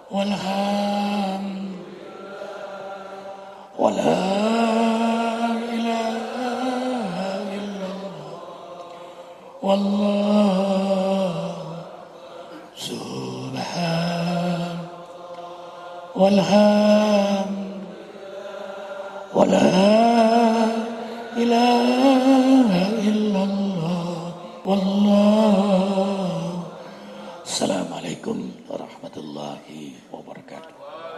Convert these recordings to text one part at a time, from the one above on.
والحمد ولا إله إلا الله والله سبحان والحمد ولا إله إلا الله والله. Assalamualaikum warahmatullahi wabarakatuh.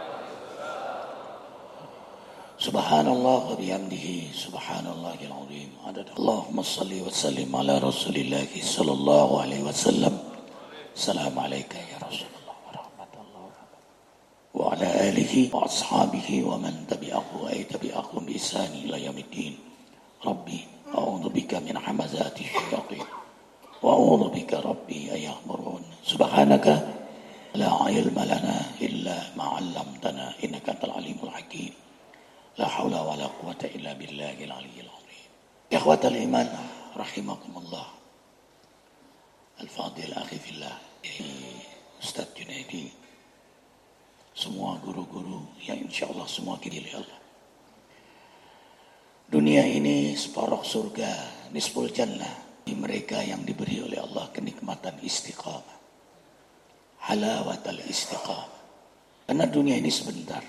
Subhanallah wa bihamdihi subhanallahil azim. Allahumma salli wa sallim ala Rasulillah sallallahu alaihi wasallam. Assalamualaikum ya Rasulullah wa rahmatullahi wa ala alihi wa ashabihi wa man tabi'ahu wa tabi'ahum bi ihsan ila yaumiddin. Rabbi a'udzu bika min hamazati syayatin wa a'udzu bika rabbi ayahdurun. Subhanaka la ilma lana illa ma 'allamtana innaka antal alimul hakim. La haula wa la quwata illa billahil aliyyil azim. Ikhwatal iman rahimakumullah. Al-Fadil akhi fillah, Ustaz Junaidi, semua guru-guru yang insyaallah semua kidil Allah. Dunia ini separuh surga, nisful jannah, di mereka yang diberi oleh Allah kenikmatan istiqamah. Halawatul istiqamah. Karena dunia ini sebentar.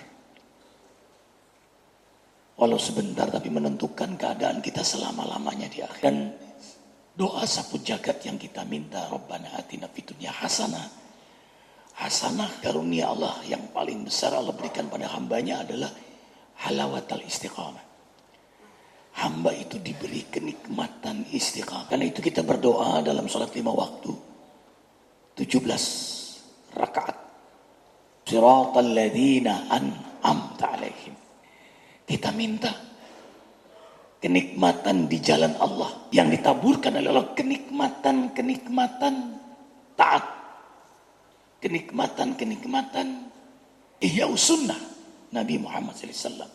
Walau sebentar tapi menentukan keadaan kita selama-lamanya di akhir. Dan doa sapu jagat yang kita minta, Rabbana atina fid dunya hasanah. Hasanah karunia Allah yang paling besar Allah berikan pada hambanya adalah halawatul istiqamah. Hamba itu diberi kenikmatan istiqamah. Karena itu kita berdoa dalam salat 5 waktu. 17 rakaat. Siratal ladzina an'amta 'alaihim. Kita minta kenikmatan di jalan Allah yang ditaburkan oleh Allah, kenikmatan taat, kenikmatan ihya sunnah Nabi Muhammad SAW,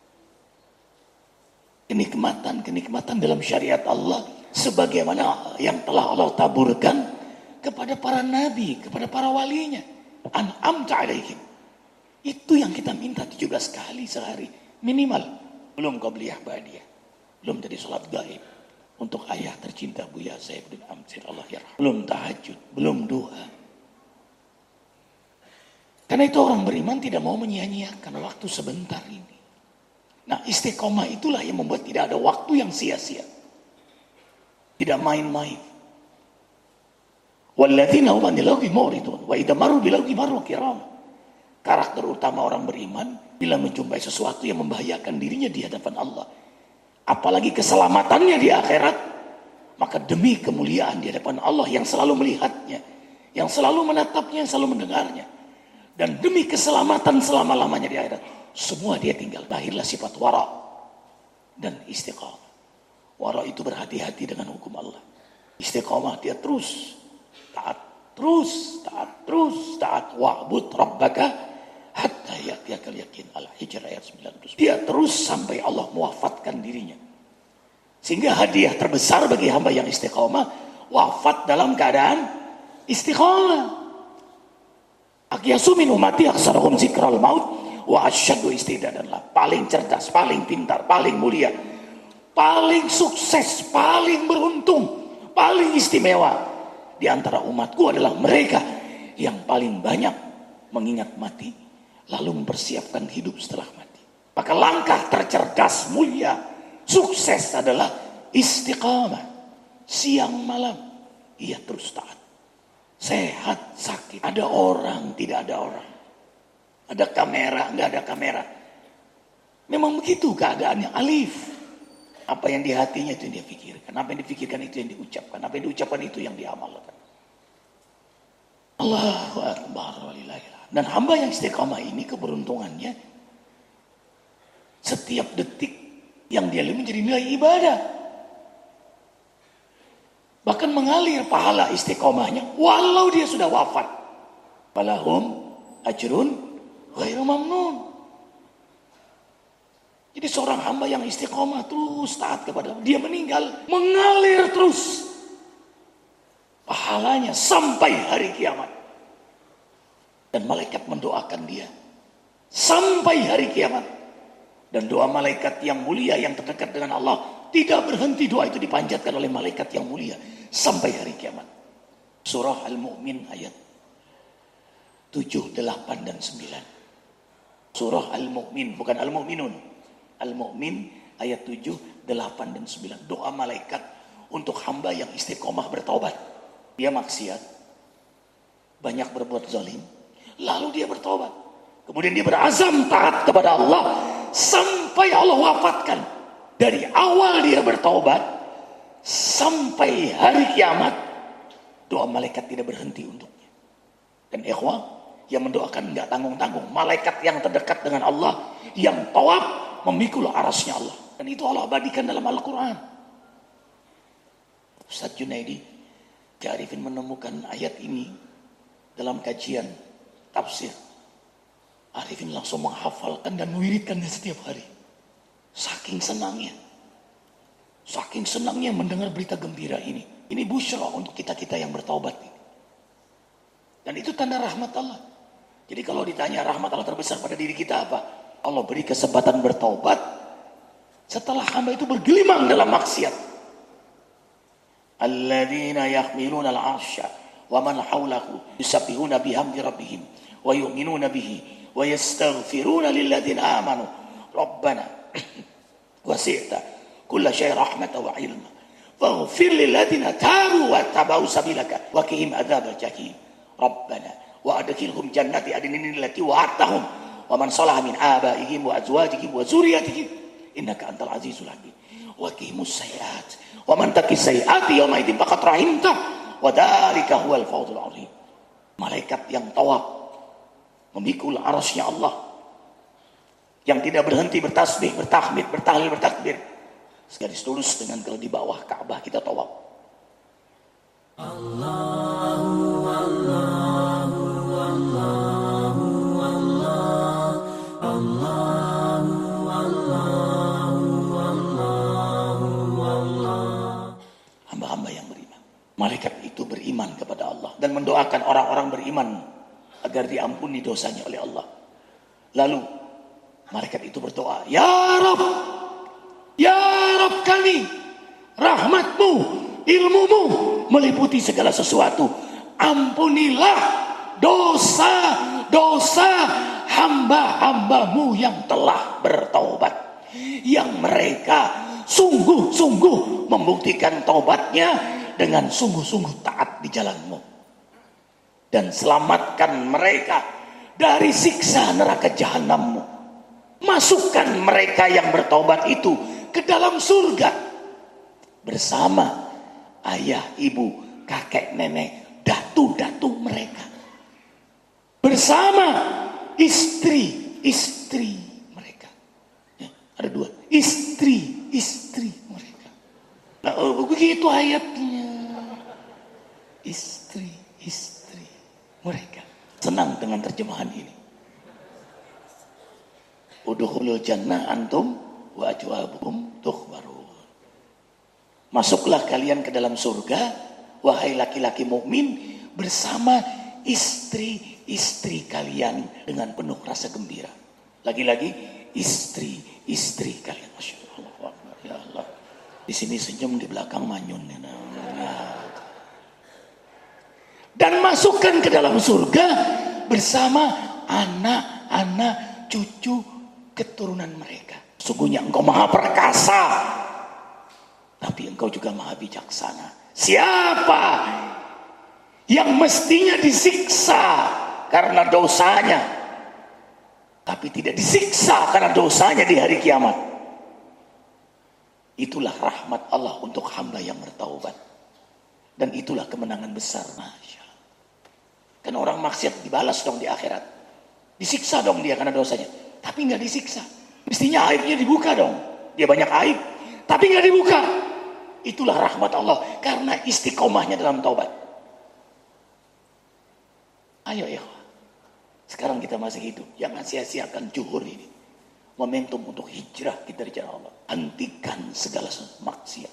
kenikmatan dalam syariat Allah sebagaimana yang telah Allah taburkan kepada para nabi, kepada para walinya. An'amta 'alaihim. Itu yang kita minta 17 kali sehari minimal. Belum qabliyah ba'diyah, belum tadi salat gaib untuk ayah tercinta Buya Zaid bin Amsir Allah yarham, belum tahajud, belum doa. Karena itu orang beriman tidak mau menyia-nyiakan waktu sebentar ini. Nah, istiqomah itulah yang membuat tidak ada waktu yang sia-sia, tidak main-main. Walladzina hum 'anil lagwi mu'ridun wa idza marru bil lagwi marru kiram. Karakter utama orang beriman bila menjumpai sesuatu yang membahayakan dirinya di hadapan Allah, apalagi keselamatannya di akhirat, maka demi kemuliaan di hadapan Allah yang selalu melihatnya, yang selalu menatapnya, yang selalu mendengarnya, dan demi keselamatan selama-lamanya di akhirat, semua dia tinggal. Lahirlah sifat wara dan istiqamah. Wara itu berhati-hati dengan hukum Allah. Istiqamah dia terus taat, taat. Wa'bud rabbaka hatta ya'tiyakal yakin. Al-Hijr ayat 19. Dia terus sampai Allah mewafatkan dirinya. Sehingga hadiah terbesar bagi hamba yang istiqamah, wafat dalam keadaan istiqamah. Aqyasu min ummati aksarahum zikral maut wa asyaddu istidadan. Paling cerdas, paling pintar, paling mulia, paling sukses, paling beruntung, paling istimewa di antara umatku adalah mereka yang paling banyak mengingat mati lalu mempersiapkan hidup setelah mati. Maka langkah tercerdas, mulia, sukses adalah istiqamah. Siang malam ia terus taat. Sehat, sakit, ada orang, tidak ada orang, ada kamera, nggak ada kamera. Memang begitu keadaannya. Alif. Apa yang di hatinya itu yang dia pikirkan, apa yang dipikirkan itu yang diucapkan, apa yang diucapkan itu yang diamalkan. Allahu Akbar walillahil. Dan hamba yang istiqamah ini keberuntungannya, setiap detik yang dia lalui menjadi nilai ibadah. Bahkan mengalir pahala istiqamahnya walau dia sudah wafat. Falahum ajrun ghairu mamnun. Jadi seorang hamba yang istiqamah terus taat kepada Allah, dia meninggal mengalir terus pahalanya sampai hari kiamat. Dan malaikat mendoakan dia sampai hari kiamat. Dan doa malaikat yang mulia yang terdekat dengan Allah tidak berhenti, doa itu dipanjatkan oleh malaikat yang mulia sampai hari kiamat. Surah Al-Mu'min ayat 7, 8, dan 9. Surah Al-Mu'min, bukan Al-Mu'minun. Al-Mu'min ayat 7, 8, dan 9. Doa malaikat untuk hamba yang istiqomah bertaubat. Dia maksiat, banyak berbuat zalim, lalu dia bertaubat. Kemudian dia berazam taat kepada Allah sampai Allah wafatkan. Dari awal dia bertaubat sampai hari kiamat, doa malaikat tidak berhenti untuknya. Dan ikhwah, yang mendoakan nggak tanggung-tanggung. Malaikat yang terdekat dengan Allah, yang tawaf memikul arasnya Allah. Dan itu Allah abadikan dalam Al-Quran. Ustaz Junaidi Arifin menemukan ayat ini dalam kajian tafsir. Arifin langsung menghafalkan dan mewiridkannya setiap hari. Saking senangnya. Saking senangnya mendengar berita gembira ini. Ini busyra untuk kita-kita yang bertaubat. Dan itu tanda rahmat Allah. Jadi kalau ditanya rahmat Allah terbesar pada diri kita apa? Allah beri kesempatan bertaubat setelah hamba itu bergelimang dalam maksiat. Alladzina yahmiluna al-'arsya wa man hawlahu yusabbihuna bihamdi rabbihim wa yu'minuna bihi wa yastaghfiruna lilladzina amanu rabbana wasi'ta kulla syai'in rahmatan wa 'ilma faghfir lilladzina tabu wa tabau sabilaka wa qihim adzabal jahim rabbana wa adkhilhum jannati adnin allati wa'adtahum wa man salaha min abaihim wa azwajihim wa dzurriyyatihim innaka antal azizul hakim wa qihimus sayyi'at wa man taqis sayyi'ati yawma idzin faqad rahimtah wa dzalika huwal fawzul 'azim. Malaikat yang tawaf memikul arasnya Allah, yang tidak berhenti bertasbih, bertahmid, bertahlil, bertakbir, segaris lurus dengan kalau di bawah Ka'bah kita tawaf. Allahu Allahu Allahu Allah Allahu Allahu Allahu Allah. Hamba-hamba yang beriman. Malaikat itu beriman kepada Allah dan mendoakan orang-orang beriman agar diampuni dosanya oleh Allah. Lalu malaikat itu berdoa, Ya Rabb kami, rahmatmu, ilmumu meliputi segala sesuatu. Ampunilah dosa-dosa hamba-hambamu yang telah bertaubat, yang mereka sungguh-sungguh membuktikan taubatnya dengan sungguh-sungguh taat di jalanmu. Dan selamatkan mereka dari siksa neraka jahanammu. Masukkan mereka yang bertaubat itu ke dalam surga bersama ayah, ibu, kakek, nenek, datu-datu mereka. Bersama istri-istri mereka. Ya, ada dua. Istri-istri mereka. Nah, begitu ayatnya. Istri-istri mereka. Senang dengan terjemahan ini. Udkhulul jannah antum wa ajwabukum tukhbarun. Masuklah kalian ke dalam surga, wahai laki-laki mukmin, bersama istri-istri kalian dengan penuh rasa gembira. Lagi-lagi istri-istri kalian. Masya Allah, ya Allah. Di sini senyum, di belakang manyun. Dan masukkan ke dalam surga bersama anak-anak, cucu, keturunan mereka. Sungguhnya engkau maha perkasa, tapi engkau juga maha bijaksana. Siapa yang mestinya disiksa karena dosanya, tapi tidak disiksa karena dosanya di hari kiamat? Itulah rahmat Allah untuk hamba yang bertaubat. Dan itulah kemenangan besar. Masya Allah. Kan orang maksiat dibalas dong di akhirat. Disiksa dong dia karena dosanya. Tapi nggak disiksa. Mestinya aibnya dibuka dong. Dia banyak aib, tapi nggak dibuka. Itulah rahmat Allah karena istiqomahnya dalam taubat. Ayo ya, sekarang kita masih hidup, jangan sia-siakan juhur ini. Momentum untuk hijrah kita di jalan Allah. Hentikan segala maksiat.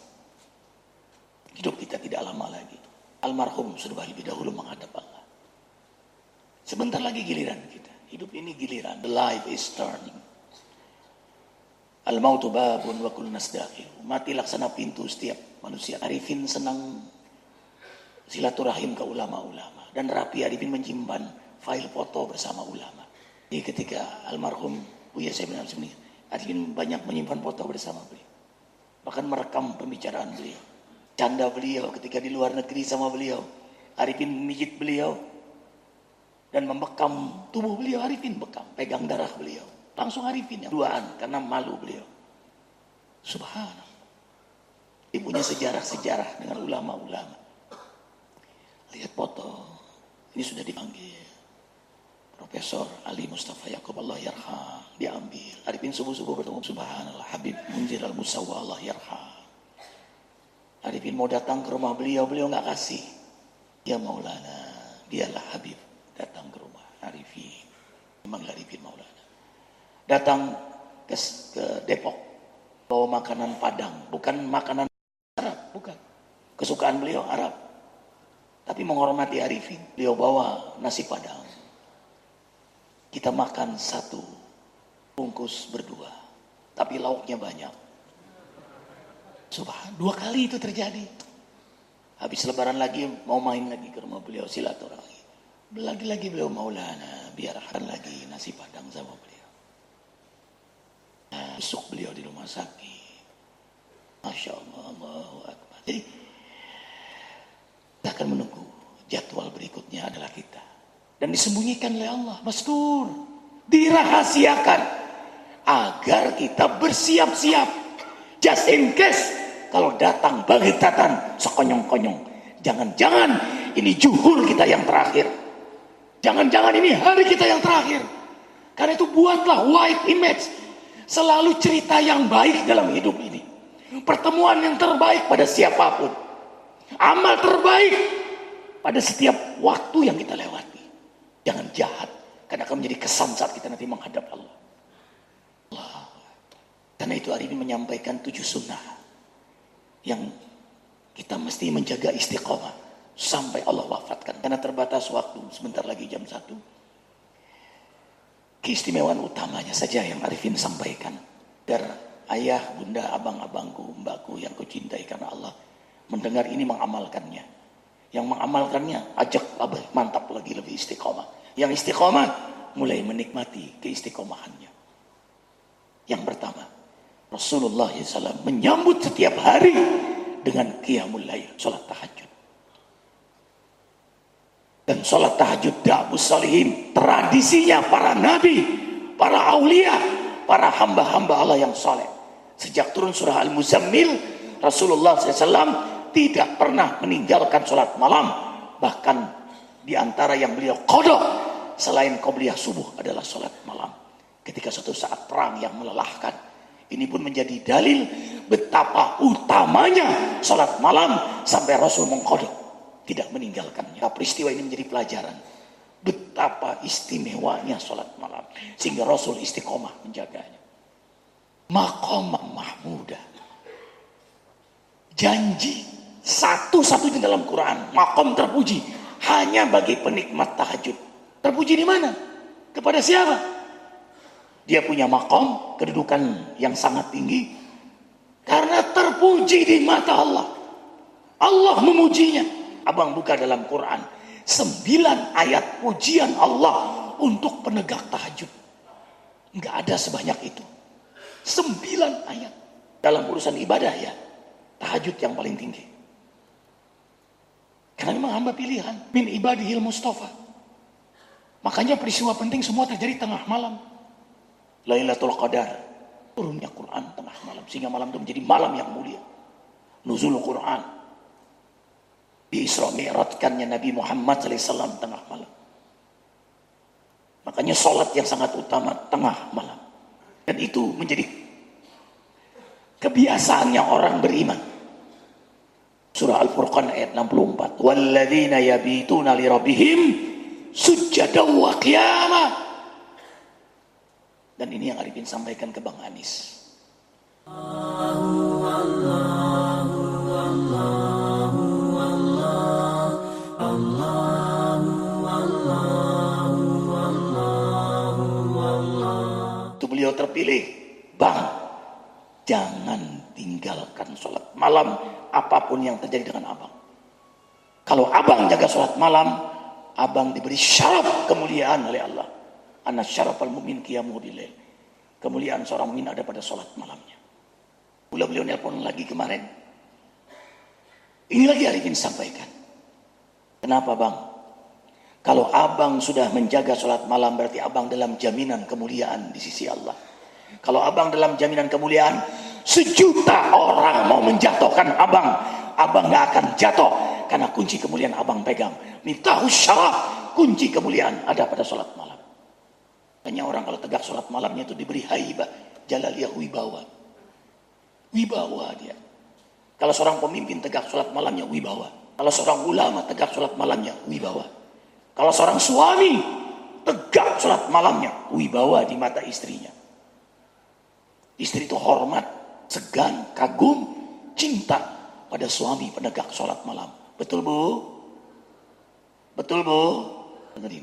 Hidup kita tidak lama lagi. Almarhum sudah lebih dahulu menghadap Allah. Sebentar lagi giliran kita. Hidup ini giliran. The life is turning. Al-mautu babun wa kullu nas dakhil. Mati laksana pintu setiap manusia. Arifin senang silaturahim ke ulama-ulama. Dan Rapi Arifin menyimpan file foto bersama ulama. Jadi ketika almarhum Buya Said bin Abdul Arifin banyak menyimpan foto bersama beliau. Bahkan merekam pembicaraan beliau. Canda beliau ketika di luar negeri sama beliau. Arifin memijit beliau. Dan membekam tubuh beliau. Arifin bekam. Pegang darah beliau. Langsung Arifin yang duaan karena malu beliau. Subhanallah. Dia punya sejarah-sejarah dengan ulama-ulama. Lihat foto. Ini sudah dipanggil. Profesor Ali Mustafa Yaakob Allah yarham. Diambil. Arifin subuh-subuh bertemu. Subhanallah. Habib Munzir al-Musawwa Allah yarham. Arifin mau datang ke rumah beliau. Beliau gak kasih. Ya Maulana. Dialah Habib. Datang ke rumah Arifin. Memang Arifin Maulana. Datang ke Depok, bawa makanan Padang, bukan makanan Arab, bukan. Kesukaan beliau Arab, tapi menghormati Arifin. Beliau bawa nasi Padang. Kita makan satu bungkus berdua, tapi lauknya banyak. Subhan, 2 kali itu terjadi. Habis Lebaran lagi mau main lagi ke rumah beliau silaturahmi. Lagi-lagi beliau Maulana, biarkan lagi nasi Padang sama beliau. Besok beliau di rumah sakit. Masya Allah, Allahu Akbar. Jadi kita akan menunggu jadwal berikutnya adalah kita. Dan disembunyikan oleh Allah. Mastur. Dirahasiakan. Agar kita bersiap-siap. Just in case. Kalau datang bagitatan. Sekonyong-konyong. Jangan-jangan ini juhur kita yang terakhir. Jangan-jangan ini hari kita yang terakhir. Karena itu buatlah white image. Selalu cerita yang baik dalam hidup ini. Pertemuan yang terbaik pada siapapun. Amal terbaik pada setiap waktu yang kita lewati. Jangan jahat. Karena akan menjadi kesan saat kita nanti menghadap Allah. Karena itu hari ini menyampaikan 7 sunnah. Yang kita mesti menjaga istiqomah. Sampai Allah wafatkan. Karena terbatas waktu. Sebentar lagi jam 1. Keistimewaan utamanya saja yang Arifin sampaikan. Agar ayah, bunda, abang-abangku, mbakku yang kucintai karena Allah mendengar ini mengamalkannya. Yang mengamalkannya ajak mantap lagi lebih istiqomah. Yang istiqomah mulai menikmati keistiqomahannya. Yang pertama, Rasulullah SAW menyambut setiap hari dengan qiyamul lail, salat tahajud. Dan sholat tahajud da'bus salihin. Tradisinya para nabi, para aulia, para hamba-hamba Allah yang soleh. Sejak turun surah Al-Muzammil, Rasulullah SAW tidak pernah meninggalkan sholat malam. Bahkan di antara yang beliau qadha selain qobliyah subuh adalah sholat malam. Ketika suatu saat perang yang melelahkan. Ini pun menjadi dalil betapa utamanya sholat malam sampai Rasul mengqadha. Tidak meninggalkannya. Peristiwa ini menjadi pelajaran. Betapa istimewanya sholat malam. Sehingga Rasul istiqomah menjaganya. Maqam mahmudah. Janji satu-satunya dalam Quran. Maqam terpuji. Hanya bagi penikmat tahajud. Terpuji di mana? Kepada siapa? Dia punya maqam. Kedudukan yang sangat tinggi. Karena terpuji di mata Allah. Allah memujinya. Abang buka dalam Quran 9 ayat pujian Allah untuk penegak tahajud. Enggak ada sebanyak itu. 9 ayat dalam urusan ibadah ya. Tahajud yang paling tinggi. Karena memang hamba pilihan min ibadihil mustafa. Makanya peristiwa penting semua terjadi tengah malam. Lailatul Qadar, turunnya Quran tengah malam sehingga malam itu menjadi malam yang mulia. Nuzul Quran. Di Isra Mi'rajkannya Nabi Muhammad SAW tengah malam. Makanya sholat yang sangat utama tengah malam. Dan itu menjadi kebiasaannya orang beriman. Surah Al-Furqan ayat 64. Walladzina yabituna li rabbihim sujjadan wa qiyama. Dan ini yang Arifin sampaikan ke Bang Anis. beliau terpilih, bang, jangan tinggalkan sholat malam apapun yang terjadi dengan abang. Kalau abang jaga sholat malam, abang diberi syaraf kemuliaan oleh Allah. Anna syarafal mu'min qiyamuhu billail. Kemuliaan seorang mukmin ada pada sholat malamnya. Beliau nelpon lagi kemarin. Ini lagi Arifin sampaikan. Kenapa bang? Kalau abang sudah menjaga sholat malam, berarti abang dalam jaminan kemuliaan di sisi Allah. Kalau abang dalam jaminan kemuliaan, 1.000.000 orang mau menjatuhkan abang, abang gak akan jatuh. Karena kunci kemuliaan abang pegang. Miftahus syaraf, kunci kemuliaan ada pada sholat malam. Hanya orang kalau tegak sholat malamnya itu diberi haibah, jalaliyah, wibawa. Wibawa dia. Kalau seorang pemimpin tegak sholat malamnya, wibawa. Kalau seorang ulama tegak sholat malamnya, wibawa. Kalau seorang suami tegak sholat malamnya, wibawa di mata istrinya. Istri itu hormat, segan, kagum, cinta pada suami penegak sholat malam. Betul bu? Betul bu? Dengerin.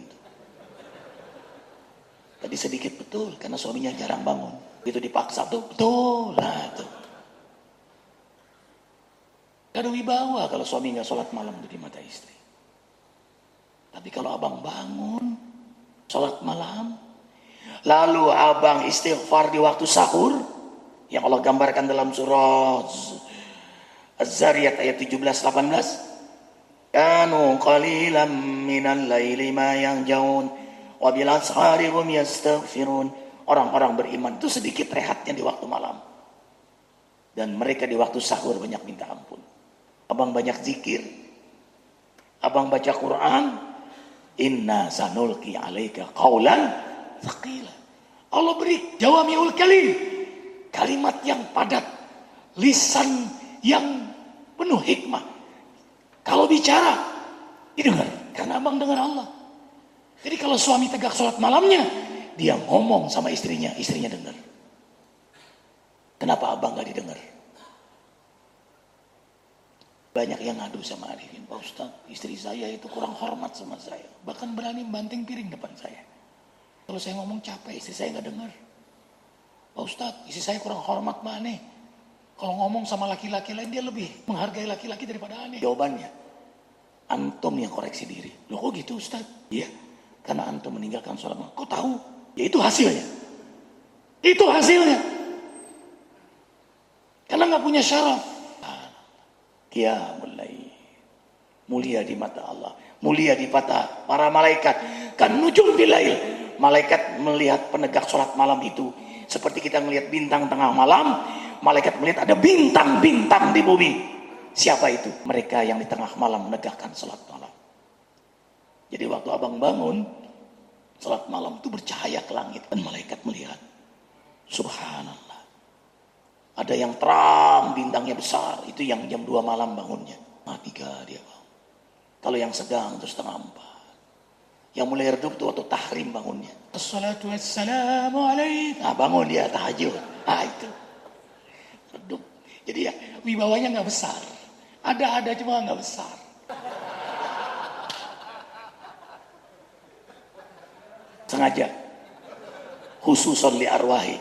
Tadi sedikit betul, karena suaminya jarang bangun. Begitu dipaksa tuh, betul lah tuh. Gak ada wibawa kalau suami gak sholat malam itu di mata istri. Tapi kalau abang bangun, sholat malam, lalu abang istighfar di waktu sahur, yang Allah gambarkan dalam surah Az-Zariyat ayat 17-18. Kanu qalilan minal laili ma yahjaun wa bil ashari hum yastaghfirun. Orang-orang beriman itu sedikit rehatnya di waktu malam. Dan mereka di waktu sahur banyak minta ampun. Abang banyak zikir. Abang baca Quran. Inna sanulqi alaika qaulan thaqila. Allah beri jawamiul kalim. Kalimat yang padat. Lisan yang penuh hikmah. Kalau bicara, didengar. Karena abang dengar Allah. Jadi kalau suami tegak sholat malamnya, dia ngomong sama istrinya, istrinya dengar. Kenapa abang gak didengar? Banyak yang ngadu sama Arifin, Pak Ustaz, istri saya itu kurang hormat sama saya. Bahkan berani banting piring depan saya. Kalau saya ngomong capek, istri saya gak dengar. Pak Ustaz, istri saya kurang hormat mah aneh. Kalau ngomong sama laki-laki lain, dia lebih menghargai laki-laki daripada aneh. Jawabannya, antum yang koreksi diri. Loh kok gitu Ustaz? Iya, karena antum meninggalkan sholat malam. Kok tahu? Ya itu hasilnya. Itu hasilnya. Karena gak punya syaraf. Qiyamul lail. Mulia di mata Allah. Mulia di mata para malaikat. Kan nujum bilail. Malaikat melihat penegak sholat malam itu. Seperti kita melihat bintang tengah malam. Malaikat melihat ada bintang-bintang di bumi. Siapa itu? Mereka yang di tengah malam menegakkan sholat malam. Jadi waktu abang bangun, sholat malam itu bercahaya ke langit. Dan malaikat melihat. Subhanallah. Ada yang terang, bintangnya besar. Itu yang jam 2 malam bangunnya. Mati gak dia bang. Kalau yang sedang itu setengah 4. Yang mulai redup itu waktu tahrim bangunnya. Assalatu wassalamu alaikum. Nah bangun dia tahajud. Nah itu. Redup. Jadi ya wibawanya gak besar. Ada cuma gak besar. Sengaja. Khususon li arwahi.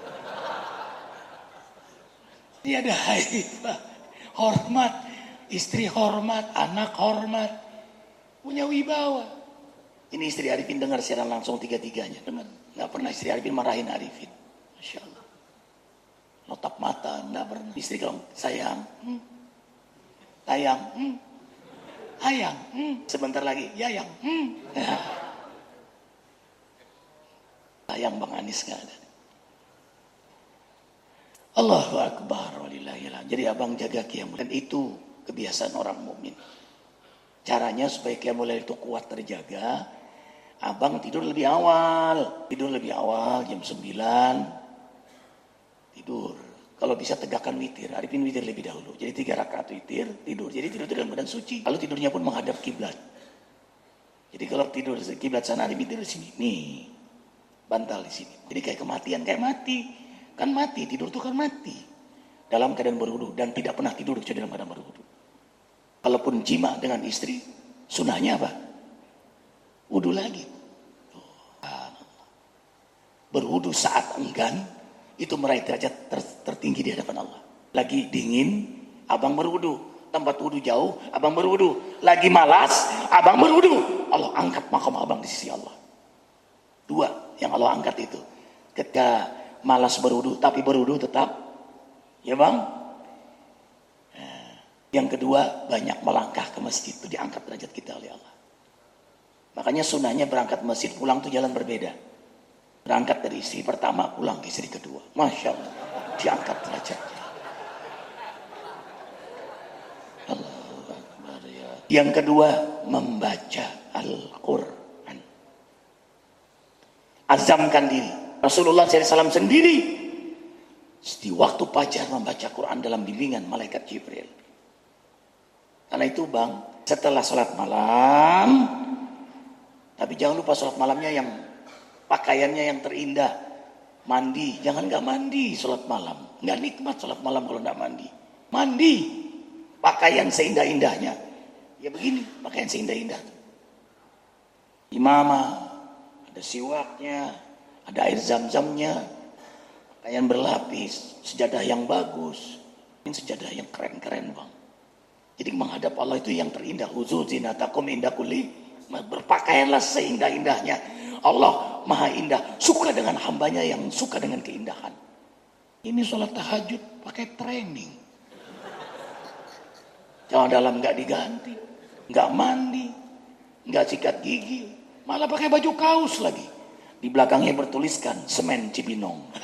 Dia ada haibah, hormat, istri hormat, anak hormat, punya wibawa. Ini istri Arifin dengar siaran langsung 3-3-nya, dengar. Nggak pernah istri Arifin marahin Arifin, Masya Allah. Notap mata, nggak pernah. Istri kalau sayang, sayang, ayang, sebentar lagi, yayang, sayang Bang Anis nggak ada. Allahu Akbar walillahilhamd. Jadi abang jaga qiyamul lail. Dan itu kebiasaan orang mukmin. Caranya supaya qiyamul lail itu kuat terjaga, abang tidur lebih awal. Tidur lebih awal jam 9. Tidur. Kalau bisa tegakkan witir. Arifin witir lebih dahulu. Jadi 3 rakaat witir, tidur. Jadi tidur dalam badan suci. Lalu tidurnya pun menghadap kiblat. Jadi kalau tidur kiblat sana, Arifin tidur di sini. Nih. Bantal di sini. Jadi kayak kematian, kayak mati. Kan mati, tidur itu kan mati. Dalam keadaan berwudu. Dan tidak pernah tidur kecuali dalam keadaan berwudu. Kalaupun jima dengan istri, sunahnya apa? Wudu lagi. Berwudu saat enggan, itu meraih derajat tertinggi di hadapan Allah. Lagi dingin, abang berwudu. Tempat wudu jauh, abang berwudu. Lagi malas, abang berwudu. Allah angkat makam abang di sisi Allah. Dua yang Allah angkat itu. Ketika malas berwudu, tapi berwudu tetap. Ya bang? Yang kedua, banyak melangkah ke masjid. Itu diangkat derajat kita oleh Allah. Makanya sunahnya berangkat masjid, pulang tuh jalan berbeda. Berangkat dari istri pertama, pulang ke istri kedua. Masya Allah, diangkat derajatnya. Yang kedua, membaca Al-Quran. Azamkan diri. Rasulullah SAW sendiri di waktu fajar membaca Quran dalam bimbingan malaikat Jibril. Karena itu bang, setelah sholat malam, tapi jangan lupa sholat malamnya yang pakaiannya yang terindah. Mandi, jangan gak mandi sholat malam. Gak nikmat sholat malam kalau gak mandi. Mandi, pakaian seindah-indahnya. Ya begini, pakaian seindah-indah. Imamah, ada siwaknya, ada air zam-zamnya, pakaian berlapis, sejadah yang bagus. Ini sejadah yang keren-keren bang. Jadi menghadap Allah itu yang terindah. Uzu zinatakum indah kulli. Berpakaianlah seindah-indahnya. Allah maha indah. Suka dengan hambanya yang suka dengan keindahan. Ini sholat tahajud pakai training. Jangan dalam gak diganti. Gak mandi. Gak sikat gigi. Malah pakai baju kaos lagi. Di belakangnya bertuliskan semen Cibinong.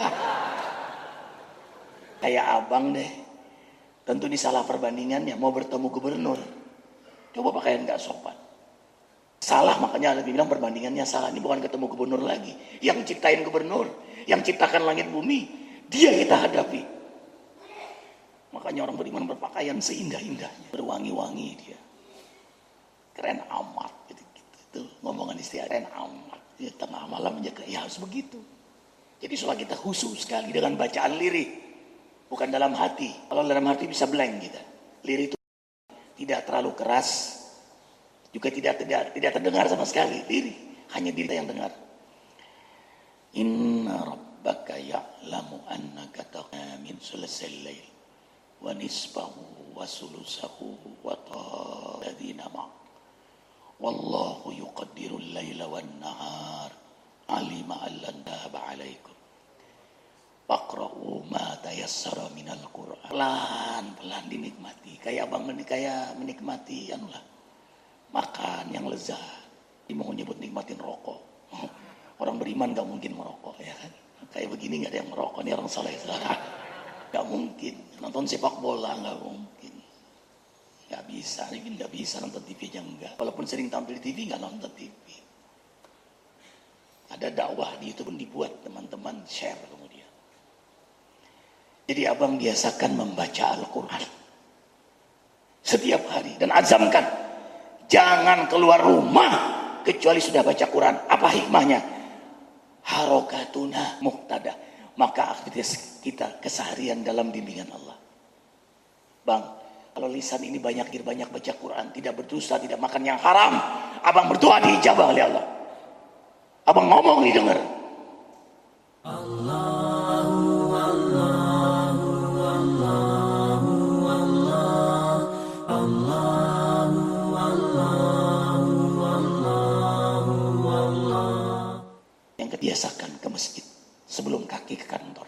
Kayak abang deh. Tentu ini salah perbandingannya. Mau bertemu gubernur. Coba pakaian gak sopan. Salah, makanya ada bilang perbandingannya salah. Ini bukan ketemu gubernur lagi. Yang ciptain gubernur. Yang ciptakan langit bumi. Dia kita hadapi. Makanya orang beriman berpakaian seindah-indahnya. Berwangi-wangi dia. Keren amat. Gitu. Ngomongan istilah keren amat. Di tengah malam aja ya harus begitu. Jadi sholat kita khusus sekali dengan bacaan lirik. Bukan dalam hati. Kalau dalam hati bisa blank kita. Lirik itu tidak terlalu keras. Juga tidak terdengar sama sekali. Lirik. Hanya diri yang dengar. Inna rabbaka ya'lamu annaka taqum min sulasal lail wa nisfahu wa sulusahu wa talladina ma' wallahu yuqaddirul laila wan nahar alima allan taba alaikum faqra'u ma tayassara minal Qur'an. Pelan-pelan dinikmati. Kayak abang menikmati makan yang lezat. Dia mau nyebut nikmatin rokok. Orang beriman gak mungkin merokok ya kan. Kayak begini gak ada yang merokok. Ini orang saleh. Gak mungkin. Nonton sepak bola gak mungkin. Gak bisa. Ini gak bisa nonton TV aja enggak. Walaupun sering tampil di TV gak nonton TV. Ada dakwah di YouTube pun dibuat. Teman-teman share kemudian. Jadi abang biasakan membaca Al-Quran. Setiap hari. Dan azamkan. Jangan keluar rumah. Kecuali sudah baca Quran. Apa hikmahnya? Harokatuna muqtada. Maka aktivitas kita keseharian dalam bimbingan Allah. Bang, kalau lisan ini banyak baca Quran, tidak berdosa, tidak makan yang haram, abang berdoa diijabah oleh Allah. Abang ngomong didengar. Allahu Allahu Allahu Allah Allahu Allahu Allahu Allah. Yang kebiasakan ke masjid sebelum kaki ke kantor.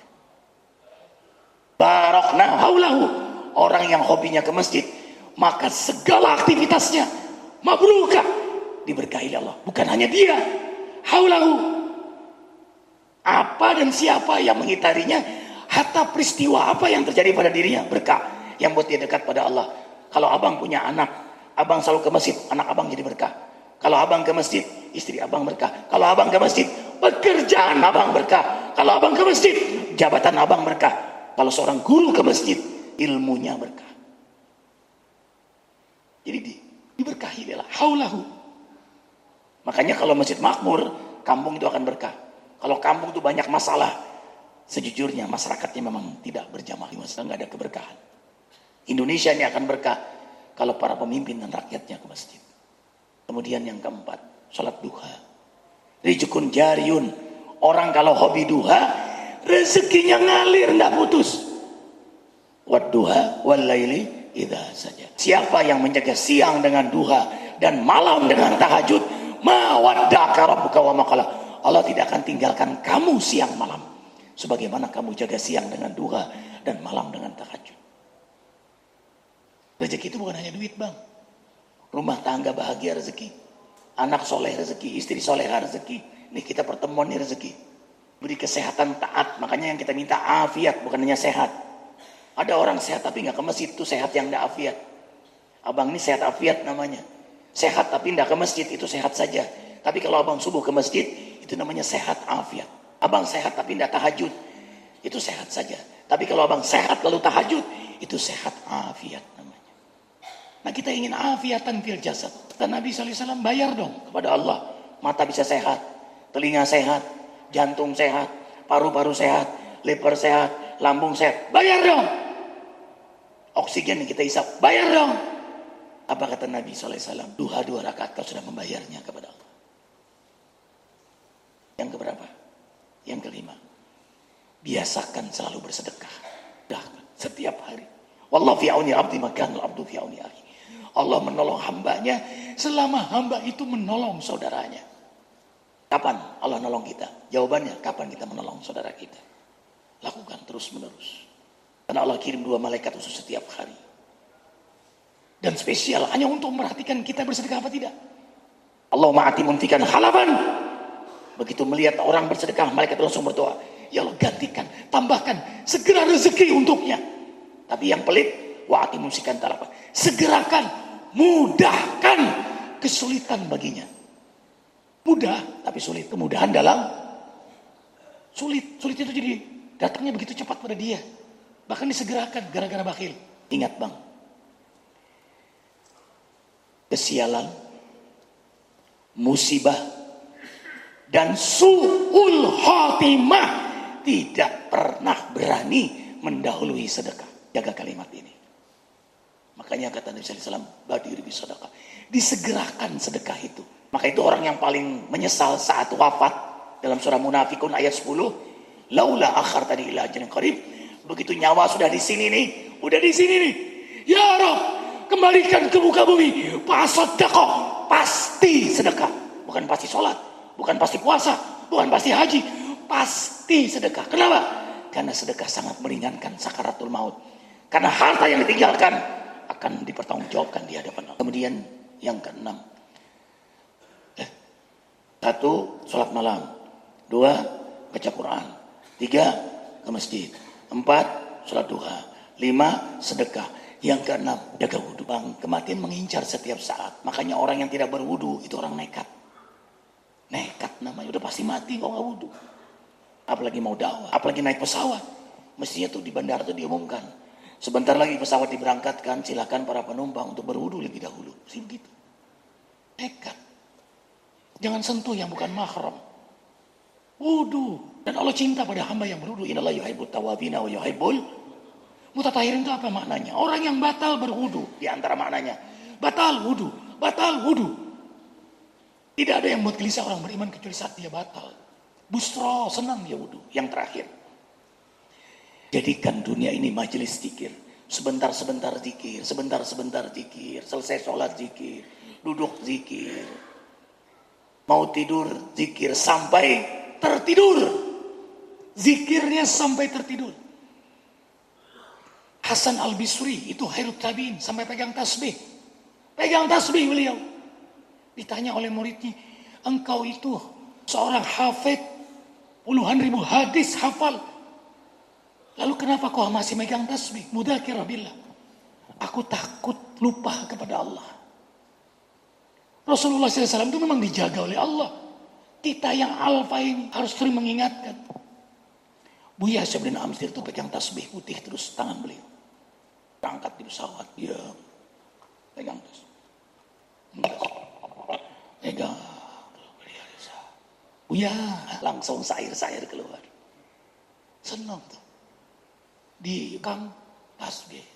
Barakna haulahu. Orang yang hobinya ke masjid, maka segala aktivitasnya mabrukah, diberkahi Allah. Bukan hanya dia, haulahu. Apa dan siapa yang mengitarinya, hatta peristiwa apa yang terjadi pada dirinya, berkah yang buat dia dekat pada Allah. Kalau abang punya anak, abang selalu ke masjid, anak abang jadi berkah. Kalau abang ke masjid, istri abang berkah. Kalau abang ke masjid, pekerjaan abang berkah. Kalau abang ke masjid, jabatan abang berkah. Kalau seorang guru ke masjid, ilmunya berkah. Jadi diberkahi adalah haulahu. Makanya kalau masjid makmur, kampung itu akan berkah. Kalau kampung itu banyak masalah, sejujurnya masyarakatnya memang tidak berjamaah di masjid, nggak ada keberkahan. Indonesia ini akan berkah kalau para pemimpin dan rakyatnya ke masjid. Kemudian yang keempat, salat duha. Rijkun jariyun, Orang kalau hobi duha, rezekinya ngalir, nggak putus. Wadduha walaili idza saja. Siapa yang menjaga siang dengan duha dan malam dengan tahajud, ma waddaka rabbuka wa ma qala. Allah tidak akan tinggalkan kamu siang malam, sebagaimana kamu jaga siang dengan duha dan malam dengan tahajud. Rezeki itu bukan hanya duit, Bang. Rumah tangga bahagia rezeki, anak soleh rezeki, istri soleha rezeki. Ini kita pertemuan ini rezeki. Beri kesehatan taat, makanya yang kita minta afiat, bukan hanya sehat. Ada orang sehat tapi nggak ke masjid, itu sehat yang nggak afiat. Abang ini sehat afiat namanya. Sehat tapi nggak ke masjid, itu sehat saja. Tapi kalau abang subuh ke masjid, itu namanya sehat afiat. Abang sehat tapi nggak tahajud, itu sehat saja. Tapi kalau abang sehat lalu tahajud, itu sehat afiat namanya. Nah kita ingin afiatan fil jasad. Dan Nabi SAW bayar dong kepada Allah. Mata bisa sehat, telinga sehat, jantung sehat, paru-paru sehat, liver sehat, lambung sehat. Bayar dong. Oksigen yang kita hisap, bayar dong. Apa kata Nabi SAW? Duha 2 rakaat kau sudah membayarnya kepada Allah. Yang keberapa? Yang kelima. Biasakan selalu bersedekah. Setiap hari. Wallahu fi auni abdi makanul abdu fi auni akhi. Allah menolong hambanya selama hamba itu menolong saudaranya. Kapan Allah nolong kita? Jawabannya, kapan kita menolong saudara kita? Lakukan terus menerus. Karena Allah kirim 2 malaikat khusus setiap hari. Dan spesial hanya untuk memperhatikan kita bersedekah apa tidak. Allahumma ati munfikan halaban. Begitu melihat orang bersedekah, malaikat langsung berdoa. Ya Allah gantikan, tambahkan, segera rezeki untuknya. Tapi yang pelit, wa ati munfikan talapan. Segerakan, mudahkan kesulitan baginya. Mudah, tapi sulit. Kemudahan dalam sulit. Sulit itu jadi datangnya begitu cepat pada dia. Bahkan disegerakan gara-gara bakhil. Ingat Bang, kesialan, musibah, dan su'ul khatimah tidak pernah berani mendahului sedekah. Jaga kalimat ini. Makanya kata Nabi SAW, badir bisadaqah. Disegerakan sedekah itu. Maka itu orang yang paling menyesal saat wafat dalam surah Munafikun ayat 10. Laula akhartani ila ajalin qarib. Begitu nyawa sudah di sini nih, udah di sini nih. Ya Rabb, kembalikan ke muka bumi. Fasadaqah, pasti sedekah. Bukan pasti sholat, bukan pasti puasa, bukan pasti haji, pasti sedekah. Kenapa? Karena sedekah sangat meringankan sakaratul maut. Karena harta yang ditinggalkan akan dipertanggungjawabkan di hadapan Allah. Kemudian yang keenam, 1. Sholat malam. 2. Baca Quran. 3. Ke masjid. 4. Sholat duha. 5. Sedekah. Yang keenam, jaga wudhu. Bang, kematian mengincar setiap saat. Makanya orang yang tidak berwudhu itu orang nekat. Nekat namanya, udah pasti mati kalau nggak wudhu. Apalagi mau dakwah, apalagi naik pesawat. Mestinya tuh di bandara tuh diumumkan, sebentar lagi pesawat diberangkatkan, silakan para penumpang untuk berwudhu lebih dahulu. Sih begitu. Nekat. Jangan sentuh yang bukan mahram. Wudhu. Dan Allah cinta pada hamba yang berwudhu. Innallaha yuhibbut tawwabina wa yuhibbul mutatahhirin. Itu apa maknanya? Orang yang batal berwudhu. Di antara maknanya, batal wudhu, batal wudhu. Tidak ada yang buat gelisah orang beriman kecuali saat dia batal. Busro, senang dia wudhu. Yang terakhir, jadikan dunia ini majelis zikir. Sebentar-sebentar zikir, sebentar-sebentar zikir. Selesai sholat zikir, duduk zikir. Mau tidur zikir sampai tertidur. Zikirnya sampai tertidur. Hasan al-Bisri itu Khairut Tabi'in sampai pegang tasbih. Pegang tasbih beliau. Ditanya oleh muridnya, engkau itu seorang hafid, puluhan ribu hadis hafal. Lalu kenapa kau masih megang tasbih? Mudzakirah billah. Aku takut lupa kepada Allah. Rasulullah SAW itu memang dijaga oleh Allah. Kita yang alfa ini harus sering mengingatkan. Buya Syekh bin Amsir itu pegang tasbih putih terus tangan beliau. Berangkat di pesawat, dia pegang tasbih. Pegang. Buya, langsung sair-sair keluar. Senang tuh. Di kang tasbih.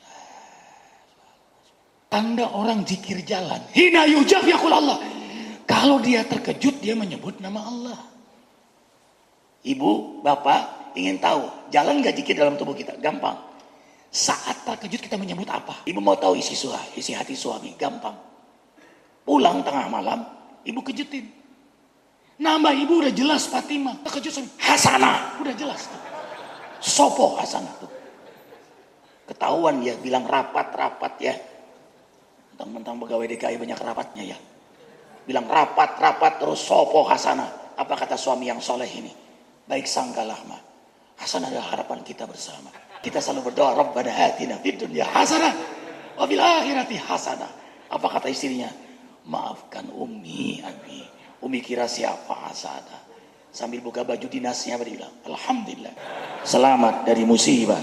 Tanda orang zikir jalan. Hina yujab yaqul Allah. Kalau dia terkejut, dia menyebut nama Allah. Ibu, bapak ingin tahu jalan gak zikir dalam tubuh kita? Gampang. Saat terkejut kita menyebut apa? Ibu mau tahu isi hati suami? Gampang. Pulang tengah malam, ibu kejutin. Nama ibu udah jelas, Fatimah. Terkejut suami, Hasanah. Udah jelas tuh. Sopo Hasanah tuh. Ketahuan ya, bilang rapat-rapat ya. Mentang-mentang pegawai DKI banyak rapatnya ya. Bilang rapat-rapat terus sopo Hasanah. Apa kata suami yang soleh ini? Baik sangkalah mah. Hasanah adalah harapan kita bersama. Kita selalu berdoa, Rabbana atina fid dunya hasanah wa fil akhirati hasanah. Apa kata istrinya? Maafkan Umi, Abi. Umi kira siapa Hasanah. Sambil buka baju dinasnya bilang, Alhamdulillah. Selamat dari musibah.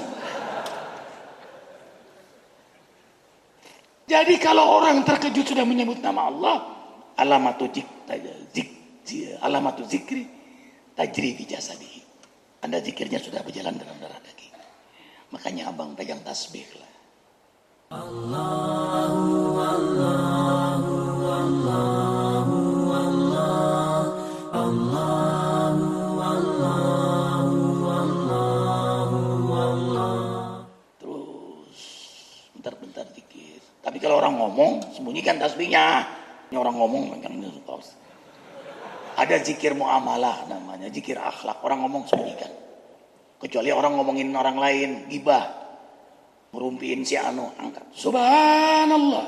Jadi kalau orang terkejut sudah menyebut nama Allah, alamatu zikri tajri fi jasadihi. Anda zikirnya sudah berjalan dalam darah daging. Makanya abang pegang tasbih lah. Allahu Allahu Allahu Allah Allahu Allahu Allahu Allah. Terus bentar-bentar zikir. Tapi kalau orang ngomong, sembunyikan tasbihnya. Ini orang ngomong kan ada zikir muamalah namanya, zikir akhlak. Orang ngomong sembunyikan. Kecuali orang ngomongin orang lain, gibah. Merumpiin si anu, angkat. Subhanallah.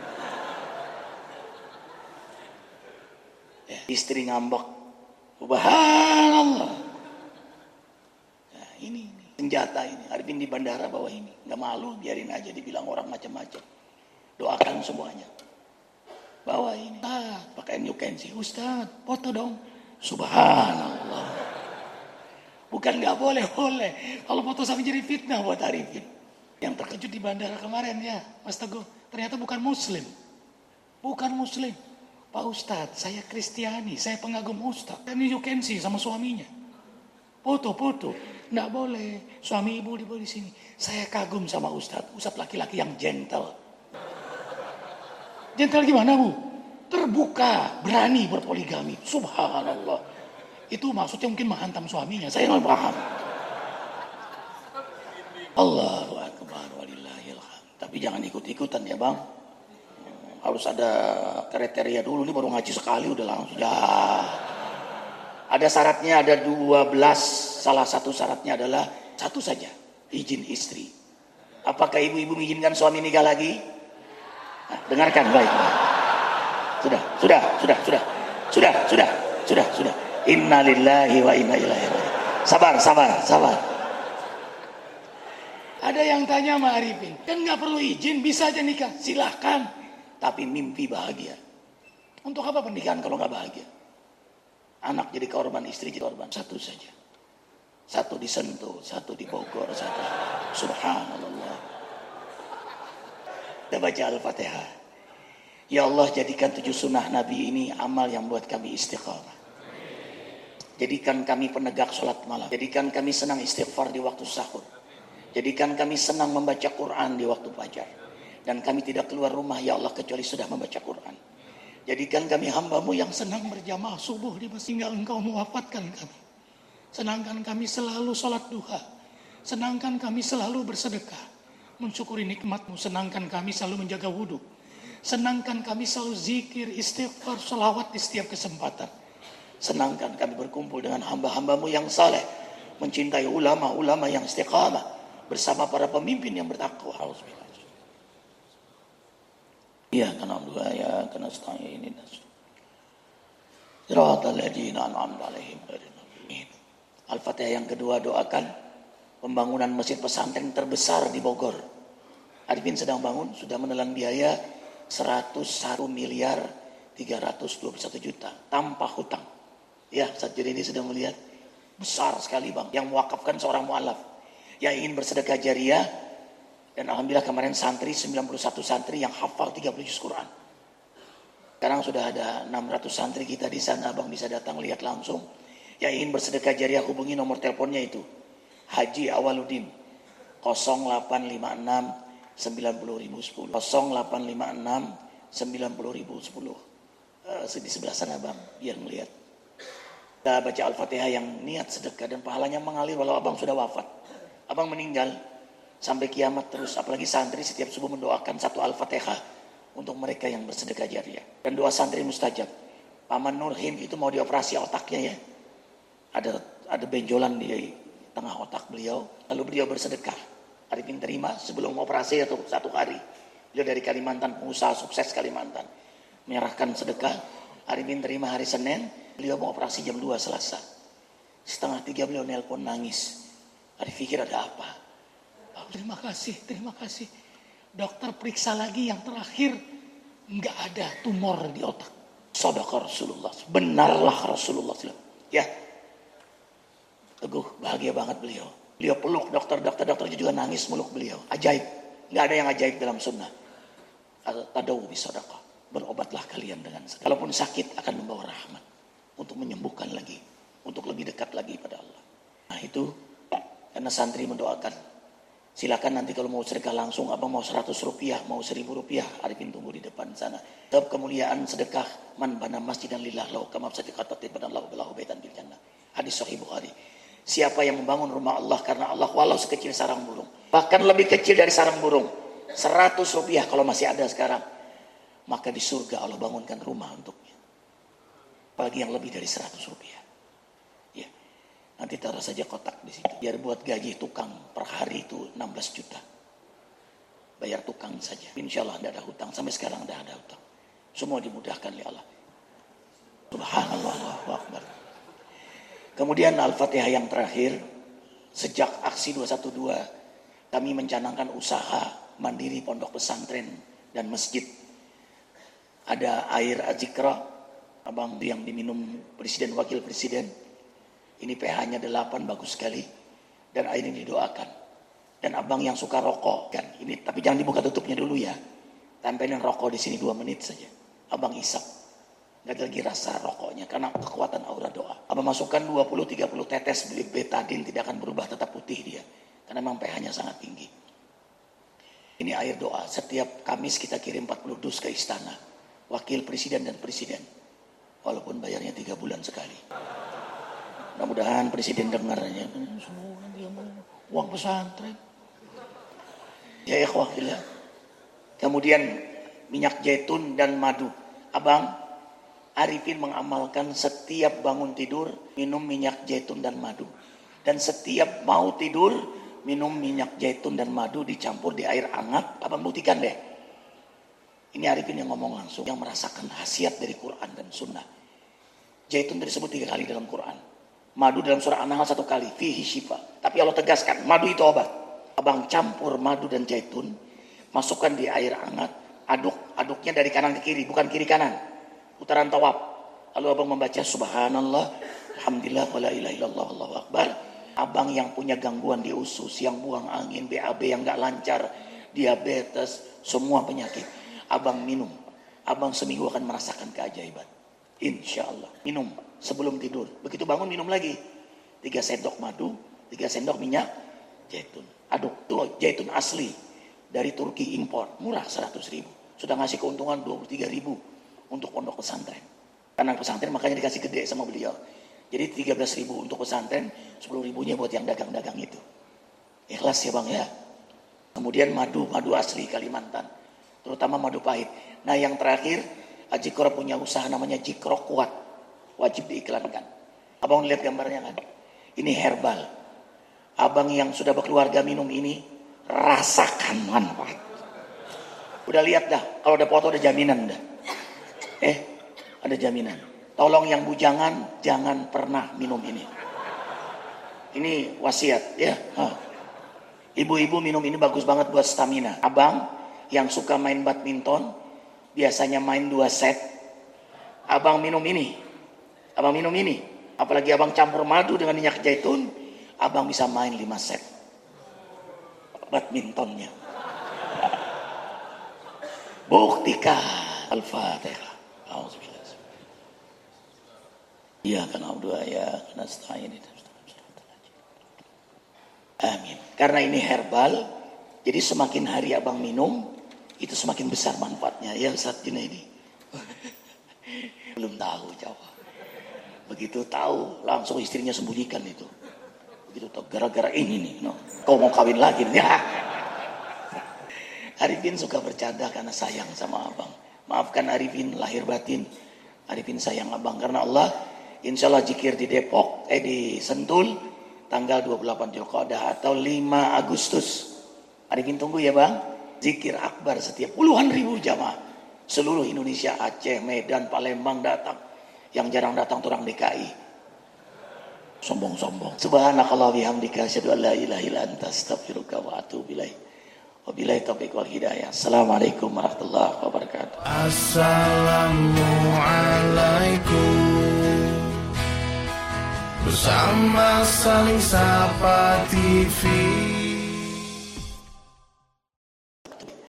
Ya, istri ngambek. Subhanallah. Nah, ini senjata ini. Arifin di bandara bawa ini. Nggak malu, biarin aja dibilang orang macam-macam. Doakan semuanya. Bawa ini. Pakai new kensi. Ustaz, foto dong. Subhanallah. Bukan nggak boleh. Kalau foto sampai jadi fitnah buat Arifin. Yang terkejut di bandara kemarin ya, Mas Teguh. Ternyata bukan muslim. Bukan muslim. Pak Ustaz, saya Kristiani. Saya pengagum Ustaz. Dan new kensi sama suaminya. Foto. Nggak boleh. Suami ibu dibawa di sini. Saya kagum sama Ustaz. Ustaz laki-laki yang gentle. Gentle gimana Bu? Terbuka, berani berpoligami. Subhanallah. Itu maksudnya mungkin menghantam suaminya. Saya nggak paham. Allahu Akbar walillahil hamd. Tapi jangan ikut-ikutan ya Bang. Harus ada kriteria dulu. Ini baru ngaji sekali udah langsung. Ya. Ada syaratnya, ada 12. Salah satu syaratnya adalah satu saja. Izin istri. Apakah ibu-ibu mengizinkan suami nikah lagi? Nah, dengarkan baik. Sudah. Inna lillahi wa inna ilaihi raji'un. Sabar. Ada yang tanya sama Arifin, kan nggak perlu izin, bisa aja nikah. Silahkan, tapi mimpi bahagia. Untuk apa pernikahan kalau nggak bahagia? Anak jadi korban, istri jadi korban. Satu saja. Satu di Sentul, satu di Bogor, satu. Subhanallah. Kita baca Al-Fatihah. Ya Allah, jadikan 7 sunnah Nabi ini amal yang buat kami istiqamah. Jadikan kami penegak sholat malam. Jadikan kami senang istighfar di waktu sahur. Jadikan kami senang membaca Quran di waktu fajar. Dan kami tidak keluar rumah ya Allah kecuali sudah membaca Quran. Jadikan kami hamba-Mu yang senang berjamaah subuh di masjid hingga Engkau mewafatkan kami. Senangkan kami selalu sholat duha. Senangkan kami selalu bersedekah. Mensyukuri nikmat-Mu. Senangkan kami selalu menjaga wudhu. Senangkan kami selalu zikir, istighfar, salawat di setiap kesempatan. Senangkan kami berkumpul dengan hamba-hamba-Mu yang saleh. Mencintai ulama-ulama yang istiqamah. Bersama para pemimpin yang bertakwa. Ya karena Allah ya karena ini Al-Fatihah yang kedua doakan pembangunan masjid pesantren terbesar di Bogor. Arifin sedang bangun, sudah menelan biaya 101 miliar 321 juta tanpa hutang. Ya, saat ini sudah melihat besar sekali Bang, yang mewakafkan seorang mu'alaf yang ingin bersedekah jariah. Dan alhamdulillah kemarin santri 91 santri yang hafal 30 juz Quran. Sekarang sudah ada 600 santri kita di sana, Bang bisa datang lihat langsung. Yang ingin bersedekah jariah hubungi nomor teleponnya itu. Haji Awaludin 0856 90.010 0856 90.010. Di sebelah sana Bang, biar melihat. Kita baca Al-Fatihah yang niat sedekah dan pahalanya mengalir walau abang sudah wafat. Abang meninggal sampai kiamat terus. Apalagi santri setiap subuh mendoakan satu Al-Fatihah untuk mereka yang bersedekah jariah. Dan doa santri mustajab. Paman Nurhim itu mau dioperasi otaknya ya. Ada benjolan di tengah otak beliau. Lalu beliau bersedekah. Arifin terima sebelum operasi atau 1 hari. Beliau dari Kalimantan, pengusaha sukses Kalimantan. Menyerahkan sedekah. Arifin terima hari Senin. Beliau mau operasi jam 2 Selasa. 2:30 beliau nelpon nangis. Arif pikir ada apa? Oh, terima kasih. Dokter periksa lagi yang terakhir. Enggak ada tumor di otak. Sadaqah Rasulullah. Benarlah Rasulullah. Ya. Teguh, bahagia banget beliau. Beliau peluk dokter juga nangis meluk beliau. Ajaib. Enggak ada yang ajaib dalam sunnah. Tadawu bisadaqah. Berobatlah kalian dengan sedekah. Kalaupun sakit akan membawa rahmat. Untuk menyembuhkan lagi. Untuk lebih dekat lagi pada Allah. Nah itu. Karena santri mendoakan. Silakan nanti kalau mau sedekah langsung. Abang mau 100 rupiah. Mau 1000 rupiah. Arifin tunggu di depan sana. Sebab kemuliaan sedekah. Man bana masjidan lillah lahu. Kamab sadaqat tibadan lahu belahu baitan bil jannah. Hadis Sahih Bukhari. Siapa yang membangun rumah Allah karena Allah walau sekecil sarang burung. Bahkan lebih kecil dari sarang burung. 100 rupiah kalau masih ada sekarang. Maka di surga Allah bangunkan rumah untuknya. Apalagi yang lebih dari 100 rupiah. Ya. Nanti taruh saja kotak di situ. Biar buat gaji tukang per hari itu 16 juta. Bayar tukang saja. Insya Allah tidak ada hutang. Sampai sekarang tidak ada hutang. Semua dimudahkan oleh Allah. Subhanallah, Allahu Akbar. Kemudian Al-Fatihah yang terakhir. Sejak aksi 212. Kami mencanangkan usaha mandiri pondok pesantren dan masjid. Ada air azikra, abang yang diminum presiden wakil presiden. Ini pH-nya 8, bagus sekali. Dan air ini didoakan. Dan abang yang suka rokok kan, ini tapi jangan dibuka tutupnya dulu ya. Tempelin rokok di sini 2 menit saja. Abang isap. Gak ada lagi rasa rokoknya karena kekuatan aura doa. Abang masukkan 20-30 tetes betadin, tidak akan berubah, tetap putih dia. Karena memang pH-nya sangat tinggi. Ini air doa. Setiap Kamis kita kirim 40 dus ke istana. Wakil presiden dan presiden. Walaupun bayarnya 3 bulan sekali. Mudah-mudahan presiden dengarnya. Semua dia mau uang pesantren. Ya ikhwah fillah. Kemudian minyak zaitun dan madu. Abang Arifin mengamalkan setiap bangun tidur minum minyak zaitun dan madu. Dan setiap mau tidur minum minyak zaitun dan madu dicampur di air hangat. Abang buktikan deh. Ini Arifin yang ngomong langsung. Yang merasakan khasiat dari Quran dan Sunnah. Zaitun disebut 3 kali dalam Quran. Madu dalam surah An-Nahl 1 kali. Fihi syifa. Tapi Allah tegaskan. Madu itu obat. Abang campur madu dan zaitun. Masukkan di air hangat. Aduknya dari kanan ke kiri. Bukan kiri kanan. Putaran tawaf. Lalu abang membaca Subhanallah. Alhamdulillah. Wa la ilaha illallah. Allahu Akbar. Abang yang punya gangguan di usus. Yang buang angin. BAB yang gak lancar. Diabetes. Semua penyakit. Abang minum. Abang seminggu akan merasakan keajaiban. Insya Allah. Minum sebelum tidur. Begitu bangun minum lagi. 3 sendok madu. 3 sendok minyak zaitun. Aduk. Tuh zaitun asli. Dari Turki impor. Murah 100.000. Sudah ngasih keuntungan 23.000. Untuk pondok pesantren. Karena pesantren makanya dikasih gede sama beliau. Jadi 13.000 untuk pesantren. 10.000-nya buat yang dagang-dagang itu. Ikhlas ya bang ya. Kemudian madu asli Kalimantan. Terutama madu pahit. Nah yang terakhir, Ajikro punya usaha namanya Jikro Kuat. Wajib diiklankan. Abang lihat gambarnya kan? Ini herbal. Abang yang sudah berkeluarga minum ini, rasakan manfaat. Udah lihat dah, kalau ada foto ada jaminan dah. Ada jaminan. Tolong yang bujangan, jangan pernah minum ini. Ini wasiat ya. Ibu-ibu minum ini bagus banget buat stamina. Abang yang suka main badminton, biasanya main 2 set. Abang minum ini. Apalagi abang campur madu dengan minyak zaitun, abang bisa main 5 set. Badmintonnya. Buktikan. Al-Fatihah. Auzubillah. Iya kan doa ya, nasta'in. Amin. Karena ini herbal, jadi semakin hari abang minum, itu semakin besar manfaatnya. Ya Ustaz Junaidi. Belum tahu jawab. Begitu tahu, langsung istrinya sembunyikan itu. Begitu tahu, gara-gara ini nih, no. Kau mau kawin lagi nih. Arifin suka bercanda karena sayang sama abang. Maafkan Arifin lahir batin. Arifin sayang abang karena Allah. Insya Allah zikir di Depok, di Sentul, tanggal 28 Dzulqa'dah atau 5 Agustus. Arifin tunggu ya bang. Zikir akbar setiap puluhan ribu jamaah. Seluruh Indonesia, Aceh, Medan, Palembang datang. Yang jarang datang tuh orang DKI. Sombong-sombong. Subhanakallah bihamdika asyhadu an la ilaha illa anta astaghfiruka wa atubu ilaik. Wabillahi taufiq wal hidayah. Assalamualaikum warahmatullahi wabarakatuh. Assalamualaikum. Bersama Saling Sapa TV.